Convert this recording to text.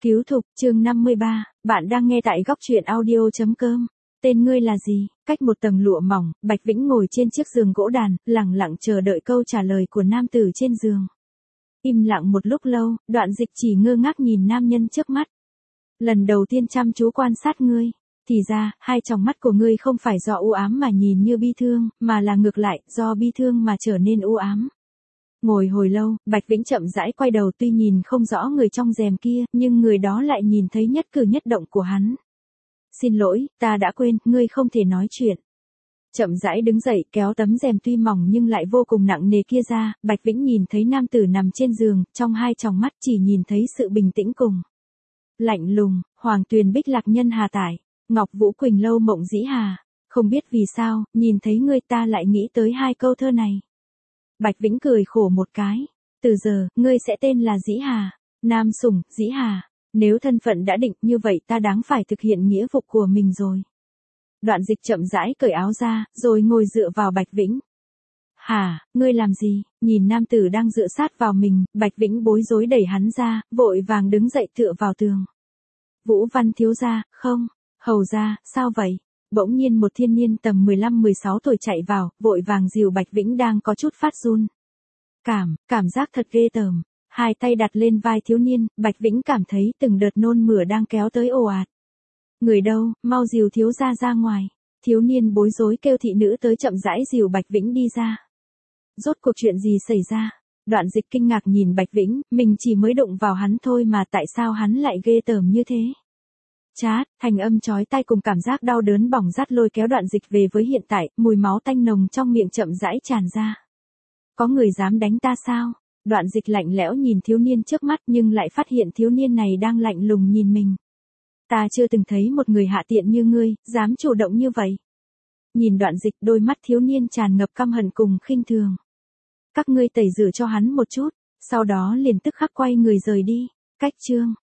Cứu thục, chương 53, bạn đang nghe tại góc truyện audio.com. Tên ngươi là gì? Cách một tầng lụa mỏng, Bạch Vĩnh ngồi trên chiếc giường gỗ đàn, lặng lặng chờ đợi câu trả lời của nam tử trên giường. Im lặng một lúc lâu, Đoạn Dịch chỉ ngơ ngác nhìn nam nhân trước mắt. Lần đầu tiên chăm chú quan sát ngươi, thì ra, hai tròng mắt của ngươi không phải do u ám mà nhìn như bi thương, mà là ngược lại, do bi thương mà trở nên u ám. Ngồi hồi lâu, Bạch Vĩnh chậm rãi quay đầu, tuy nhìn không rõ người trong rèm kia, nhưng người đó lại nhìn thấy nhất cử nhất động của hắn. Xin lỗi, ta đã quên, ngươi không thể nói chuyện. Chậm rãi đứng dậy, kéo tấm rèm tuy mỏng nhưng lại vô cùng nặng nề kia ra, Bạch Vĩnh nhìn thấy nam tử nằm trên giường, trong hai tròng mắt chỉ nhìn thấy sự bình tĩnh cùng lạnh lùng. Hoàng Tuyền Bích Lạc Nhân Hà Tải, Ngọc Vũ Quỳnh Lâu Mộng Dĩ Hà. Không biết vì sao, nhìn thấy ngươi ta lại nghĩ tới hai câu thơ này. Bạch Vĩnh cười khổ một cái. Từ giờ, ngươi sẽ tên là Dĩ Hà. Nam sủng, Dĩ Hà. Nếu thân phận đã định như vậy ta đáng phải thực hiện nghĩa vụ của mình rồi. Đoạn Dịch chậm rãi cởi áo ra, rồi ngồi dựa vào Bạch Vĩnh. Hả, ngươi làm gì? Nhìn nam tử đang dựa sát vào mình, Bạch Vĩnh bối rối đẩy hắn ra, vội vàng đứng dậy tựa vào tường. Vũ Văn thiếu gia, không, hầu gia, sao vậy? Bỗng nhiên một thiên niên tầm 15-16 tuổi chạy vào, vội vàng dìu Bạch Vĩnh đang có chút phát run. Cảm giác thật ghê tởm. Hai tay đặt lên vai thiếu niên, Bạch Vĩnh cảm thấy từng đợt nôn mửa đang kéo tới ồ ạt. Người đâu, mau dìu thiếu gia ra ngoài. Thiếu niên bối rối kêu thị nữ tới chậm rãi dìu Bạch Vĩnh đi ra. Rốt cuộc chuyện gì xảy ra? Đoạn Dịch kinh ngạc nhìn Bạch Vĩnh, mình chỉ mới đụng vào hắn thôi mà tại sao hắn lại ghê tởm như thế? Chát, thanh âm chói tai cùng cảm giác đau đớn bỏng rát lôi kéo Đoạn Dịch về với hiện tại, mùi máu tanh nồng trong miệng chậm rãi tràn ra. Có người dám đánh ta sao? Đoạn Dịch lạnh lẽo nhìn thiếu niên trước mắt nhưng lại phát hiện thiếu niên này đang lạnh lùng nhìn mình. Ta chưa từng thấy một người hạ tiện như ngươi, dám chủ động như vậy. Nhìn Đoạn Dịch, đôi mắt thiếu niên tràn ngập căm hận cùng khinh thường. Các ngươi tẩy rửa cho hắn một chút, sau đó liền tức khắc quay người rời đi. Cách chương